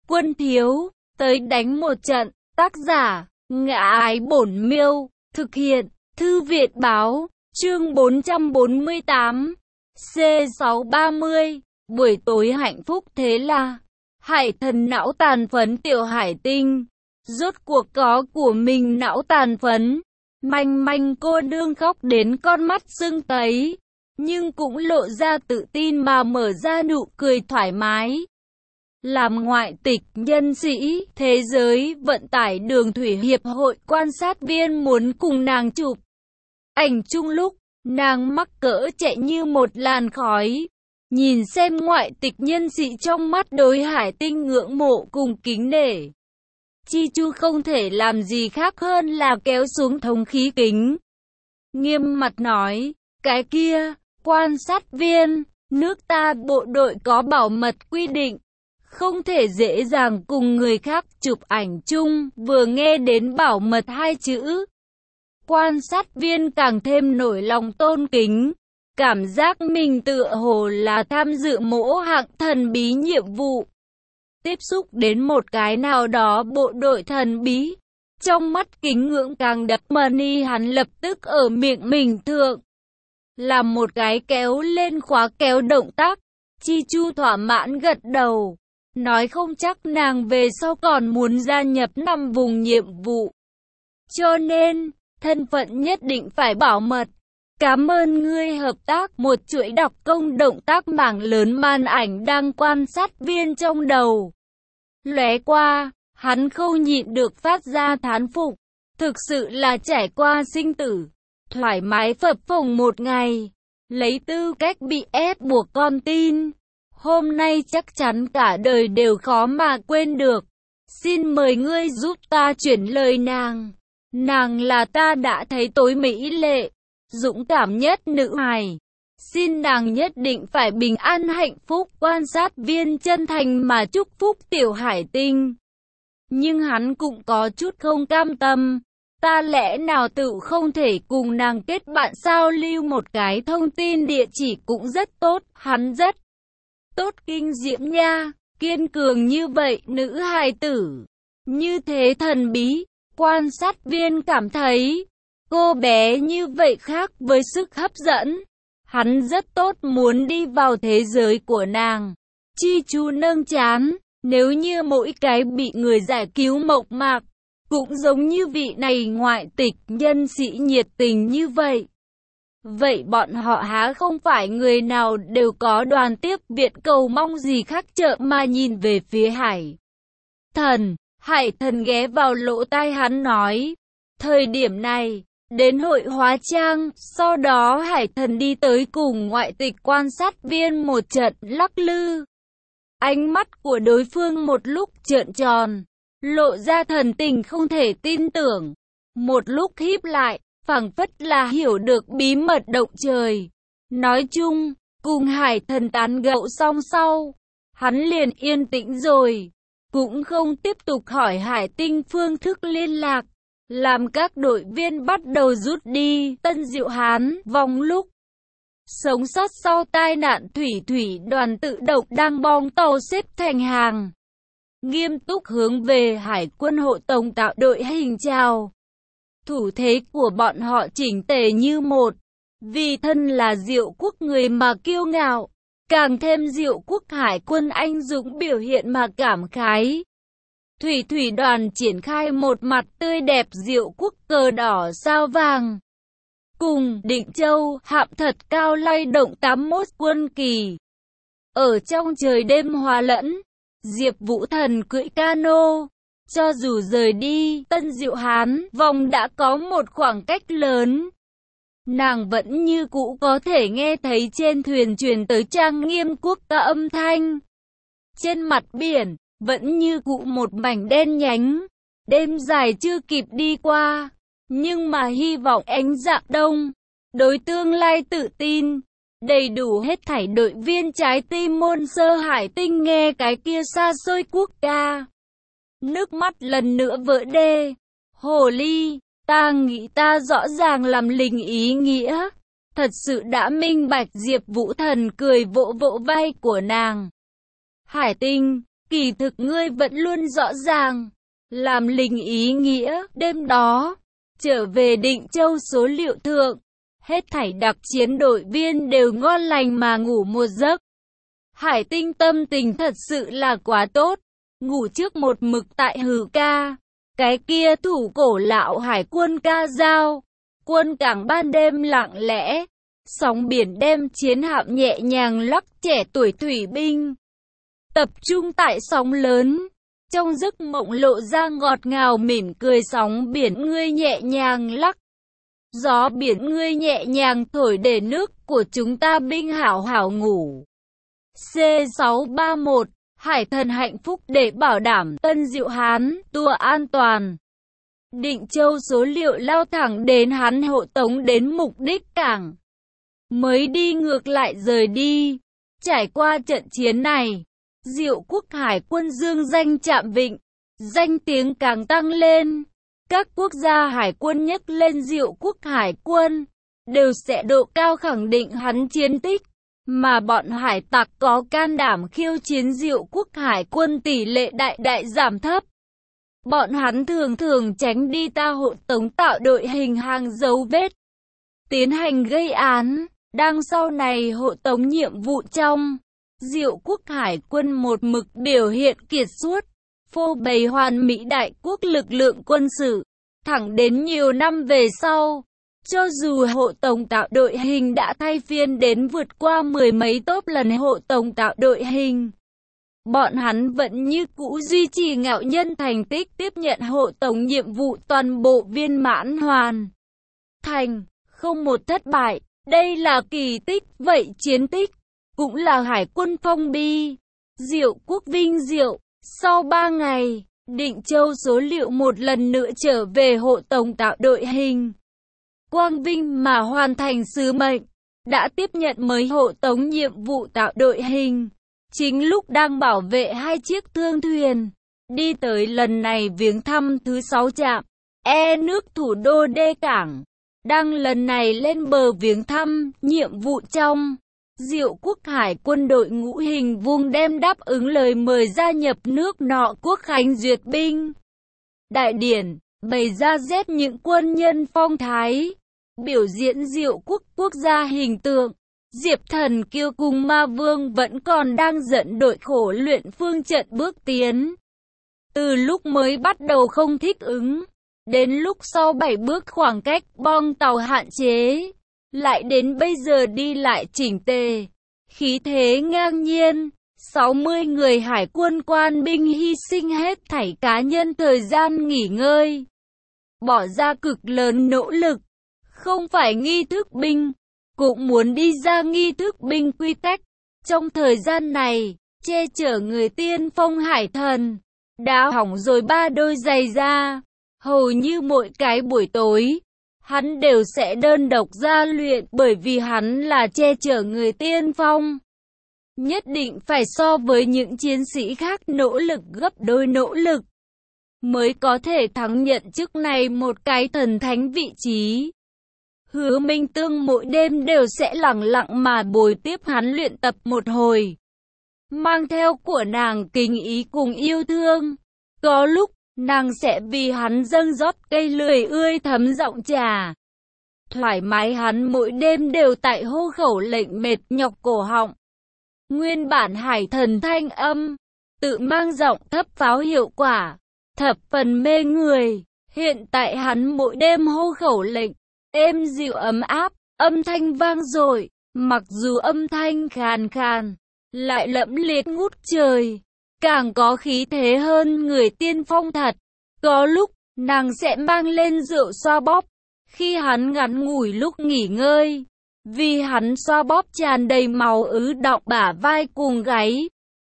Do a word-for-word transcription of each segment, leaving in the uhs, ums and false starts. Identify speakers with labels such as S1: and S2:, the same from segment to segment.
S1: Quân thiếu, tới đánh một trận. Tác giả, Ngã Ái Bổn Miêu. Thực hiện, Thư viện Báo. Chương bốn trăm bốn mươi tám. C sáu ba mươi. Buổi tối hạnh phúc thế là Hải Thần não tàn phấn tiểu hải tinh. Rốt cuộc có của mình não tàn phấn. Manh manh cô nương khóc đến con mắt sưng tấy, nhưng cũng lộ ra tự tin mà mở ra nụ cười thoải mái. Làm ngoại tịch nhân sĩ, thế giới vận tải đường thủy hiệp hội quan sát viên muốn cùng nàng chụp ảnh chung lúc, nàng mắc cỡ chạy như một làn khói. Nhìn xem ngoại tịch nhân sĩ trong mắt đối hải tinh ngưỡng mộ cùng kính nể. Chi Chu không thể làm gì khác hơn là kéo xuống thống khí kính. Nghiêm mặt nói, cái kia, quan sát viên, nước ta bộ đội có bảo mật quy định, không thể dễ dàng cùng người khác chụp ảnh chung. Vừa nghe đến bảo mật hai chữ, quan sát viên càng thêm nổi lòng tôn kính, cảm giác mình tựa hồ là tham dự mỗ hạng thần bí nhiệm vụ, tiếp xúc đến một cái nào đó bộ đội thần bí. Trong mắt kính ngưỡng càng đập money, hắn lập tức ở miệng mình thượng làm một cái kéo lên khóa kéo động tác. Chi Chu thỏa mãn gật đầu, nói không chắc nàng về sau còn muốn gia nhập năm vùng nhiệm vụ, cho nên thân phận nhất định phải bảo mật. Cảm ơn ngươi hợp tác. Một chuỗi đọc công động tác mảng lớn màn ảnh đang quan sát viên trong đầu lóe qua, hắn không nhịn được phát ra thán phục. Thực sự là trải qua sinh tử, thoải mái phập phồng một ngày, lấy tư cách bị ép buộc con tin, hôm nay chắc chắn cả đời đều khó mà quên được. Xin mời ngươi giúp ta chuyển lời nàng. Nàng là ta đã thấy tối mỹ lệ, dũng cảm nhất nữ hài. Xin nàng nhất định phải bình an hạnh phúc. Quan sát viên chân thành mà chúc phúc tiểu hải tinh. Nhưng hắn cũng có chút không cam tâm. Ta lẽ nào tự không thể cùng nàng kết bạn sao? Lưu một cái thông tin địa chỉ cũng rất tốt. Hắn rất tốt kinh diễm nha. Kiên cường như vậy nữ hài tử, như thế thần bí. Quan sát viên cảm thấy cô bé như vậy khác với sức hấp dẫn. Hắn rất tốt muốn đi vào thế giới của nàng. Chi Chu nâng trán, nếu như mỗi cái bị người giải cứu mộc mạc, cũng giống như vị này ngoại tịch nhân sĩ nhiệt tình như vậy, vậy bọn họ há không phải người nào đều có đoàn tiếp viện cầu mong gì khác trợ mà nhìn về phía Hải Thần. Hải Thần ghé vào lỗ tai hắn nói, thời điểm này, đến hội hóa trang. Sau đó Hải Thần đi tới cùng ngoại tịch quan sát viên một trận lắc lư. Ánh mắt của đối phương một lúc trợn tròn, lộ ra thần tình không thể tin tưởng, một lúc híp lại, phảng phất là hiểu được bí mật động trời. Nói chung, cùng Hải Thần tán gẫu xong sau, hắn liền yên tĩnh rồi, cũng không tiếp tục hỏi Hải Tinh phương thức liên lạc. Làm các đội viên bắt đầu rút đi, Tân Diệu Hán vòng lúc sống sót sau tai nạn thủy thủy đoàn tự động đang bong tàu xếp thành hàng, nghiêm túc hướng về Hải quân hộ tống tạo đội hình chào. Thủ thế của bọn họ chỉnh tề như một, vì thân là Diệu Quốc người mà kiêu ngạo, càng thêm Diệu Quốc Hải quân anh dũng biểu hiện mà cảm khái. Thủy thủy đoàn triển khai một mặt tươi đẹp Diệu Quốc cờ đỏ sao vàng, cùng Định Châu hạm thật cao lay động tám mươi mốt quân kỳ. Ở trong trời đêm hòa lẫn, Diệp Vũ Thần cưỡi cano, cho dù rời đi Tân Diệu Hán vòng đã có một khoảng cách lớn, nàng vẫn như cũ có thể nghe thấy trên thuyền truyền tới trang nghiêm quốc ca âm thanh. Trên mặt biển vẫn như cũ một mảnh đen nhánh, đêm dài chưa kịp đi qua, nhưng mà hy vọng ánh dạng đông, đối tương lai tự tin, đầy đủ hết thảy đội viên trái tim môn sơ hải tinh nghe cái kia xa xôi quốc ca. Nước mắt lần nữa vỡ đê. Hồ ly, ta nghĩ ta rõ ràng làm linh ý nghĩa, thật sự đã minh bạch. Diệp Vũ Thần cười vỗ vỗ vai của nàng. Hải Tinh, kỳ thực ngươi vẫn luôn rõ ràng. Làm linh ý nghĩa, đêm đó, trở về Định Châu số liệu thượng, hết thảy đặc chiến đội viên đều ngon lành mà ngủ một giấc. Hải Tinh tâm tình thật sự là quá tốt, ngủ trước một mực tại Hừ Ca, cái kia thủ cổ lão hải quân ca dao. Quân cảng ban đêm lặng lẽ, sóng biển đem chiến hạm nhẹ nhàng lắc trẻ tuổi thủy binh. Tập trung tại sóng lớn, trong giấc mộng lộ ra ngọt ngào mỉm cười sóng biển ngươi nhẹ nhàng lắc. Gió biển ngươi nhẹ nhàng thổi để nước của chúng ta binh hảo hảo ngủ. C sáu ba mốt, Hải Thần hạnh phúc để bảo đảm Tân Diệu Hán, tour an toàn. Định Châu số liệu lao thẳng đến hắn hộ tống đến mục đích cảng. Mới đi ngược lại rời đi. Trải qua trận chiến này, Diệu Quốc Hải quân dương danh chạm vịnh, danh tiếng càng tăng lên. Các quốc gia hải quân nhắc lên Diệu Quốc Hải quân, đều sẽ độ cao khẳng định hắn chiến tích. Mà bọn hải tặc có can đảm khiêu chiến Diệu Quốc Hải quân tỷ lệ đại đại giảm thấp. Bọn hắn thường thường tránh đi ta hộ tống tạo đội hình hàng dấu vết, tiến hành gây án. Đang sau này hộ tống nhiệm vụ trong, Diệu Quốc Hải quân một mực biểu hiện kiệt xuất, phô bày hoàn mỹ đại quốc lực lượng quân sự. Thẳng đến nhiều năm về sau, cho dù hộ tống tạo đội hình đã thay phiên đến vượt qua mười mấy tốp lần hộ tống tạo đội hình, bọn hắn vẫn như cũ duy trì ngạo nhân thành tích tiếp nhận hộ tống nhiệm vụ toàn bộ viên mãn hoàn thành, không một thất bại. Đây là kỳ tích, vậy chiến tích cũng là hải quân phong bi. Diệu Quốc vinh diệu. Sau ba ngày, Định Châu số liệu một lần nữa trở về hộ tống tạo đội hình. Quang vinh mà hoàn thành sứ mệnh, đã tiếp nhận mới hộ tống nhiệm vụ tạo đội hình. Chính lúc đang bảo vệ hai chiếc thương thuyền, đi tới lần này viếng thăm thứ sáu trạm, e nước thủ đô đê cảng. Đang lần này lên bờ viếng thăm, nhiệm vụ trong, Diệu Quốc Hải quân đội ngũ hình vuông đem đáp ứng lời mời gia nhập nước nọ quốc khánh duyệt binh. Đại điển, bày ra rét những quân nhân phong thái, biểu diễn Diệu Quốc quốc gia hình tượng. Diệp Thần Kiêu cùng Ma Vương vẫn còn đang dẫn đội khổ luyện phương trận bước tiến. Từ lúc mới bắt đầu không thích ứng, đến lúc sau bảy bước khoảng cách bong tàu hạn chế, lại đến bây giờ đi lại chỉnh tề, khí thế ngang nhiên. sáu mươi người hải quân quan binh hy sinh hết thảy cá nhân thời gian nghỉ ngơi, bỏ ra cực lớn nỗ lực, không phải nghi thức binh, cũng muốn đi ra nghi thức binh quy cách. Trong thời gian này, che chở người tiên phong hải thần, đã hỏng rồi ba đôi giày da. Hầu như mỗi cái buổi tối, hắn đều sẽ đơn độc ra luyện bởi vì hắn là che chở người tiên phong. Nhất định phải so với những chiến sĩ khác nỗ lực gấp đôi nỗ lực, mới có thể thắng nhận chức này một cái thần thánh vị trí. Hứa Minh Tương mỗi đêm đều sẽ lặng lặng mà bồi tiếp hắn luyện tập một hồi, mang theo của nàng kính ý cùng yêu thương. Có lúc, nàng sẽ vì hắn dâng rót cây lười ươi thấm giọng trà. Thoải mái hắn mỗi đêm đều tại hô khẩu lệnh mệt nhọc cổ họng. Nguyên bản hải thần thanh âm, tự mang giọng thấp pháo hiệu quả, thập phần mê người. Hiện tại hắn mỗi đêm hô khẩu lệnh, êm dịu ấm áp, âm thanh vang dội, mặc dù âm thanh khàn khàn, lại lẫm liệt ngút trời, càng có khí thế hơn người tiên phong thật. Có lúc, nàng sẽ mang lên rượu xoa bóp, khi hắn ngắn ngủi lúc nghỉ ngơi, vì hắn xoa bóp tràn đầy máu ứ đọng bả vai cùng gáy.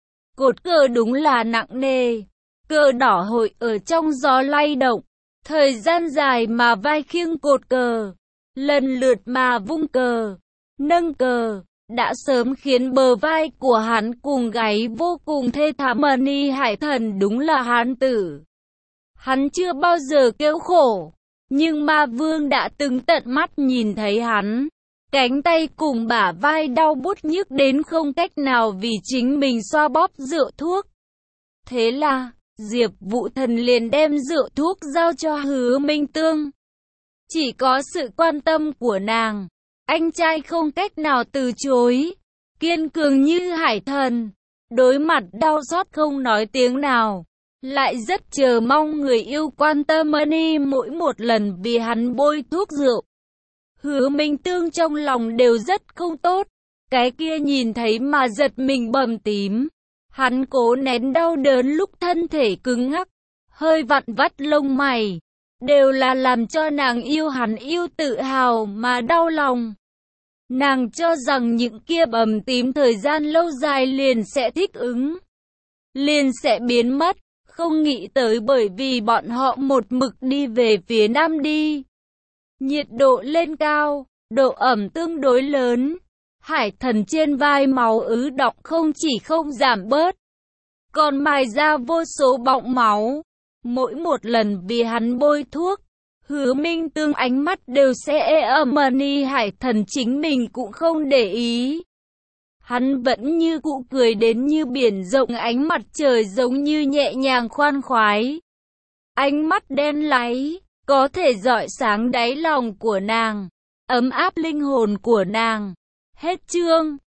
S1: Cột cờ đúng là nặng nề, cờ đỏ hội ở trong gió lay động, thời gian dài mà vai khiêng cột cờ, lần lượt mà vung cờ, nâng cờ, đã sớm khiến bờ vai của hắn cùng gáy vô cùng thê thảm. Mani hải thần đúng là hán tử. Hắn chưa bao giờ kêu khổ, nhưng Ma Vương đã từng tận mắt nhìn thấy hắn, cánh tay cùng bả vai đau bút nhức đến không cách nào vì chính mình xoa bóp rượu thuốc. Thế là, Diệp Vũ Thần liền đem rượu thuốc giao cho Hứa Minh Tương. Chỉ có sự quan tâm của nàng, anh trai không cách nào từ chối. Kiên cường như hải thần, đối mặt đau xót không nói tiếng nào, lại rất chờ mong người yêu quan tâm y mỗi một lần vì hắn bôi thuốc rượu. Hứa Minh Tương trong lòng đều rất không tốt, cái kia nhìn thấy mà giật mình bầm tím. Hắn cố nén đau đớn lúc thân thể cứng ngắc, hơi vặn vắt lông mày, đều là làm cho nàng yêu hắn yêu tự hào mà đau lòng. Nàng cho rằng những kia bầm tím thời gian lâu dài liền sẽ thích ứng, liền sẽ biến mất, không nghĩ tới bởi vì bọn họ một mực đi về phía nam đi. Nhiệt độ lên cao, độ ẩm tương đối lớn, hải thần trên vai máu ứ đọng không chỉ không giảm bớt, còn mài ra vô số bọng máu. Mỗi một lần vì hắn bôi thuốc, Hứa Minh Tương ánh mắt đều sẽ ê ẩm ni hải thần chính mình cũng không để ý. Hắn vẫn như cũ cười đến như biển rộng, ánh mặt trời giống như nhẹ nhàng khoan khoái. Ánh mắt đen láy, có thể rọi sáng đáy lòng của nàng, ấm áp linh hồn của nàng. Hết chương.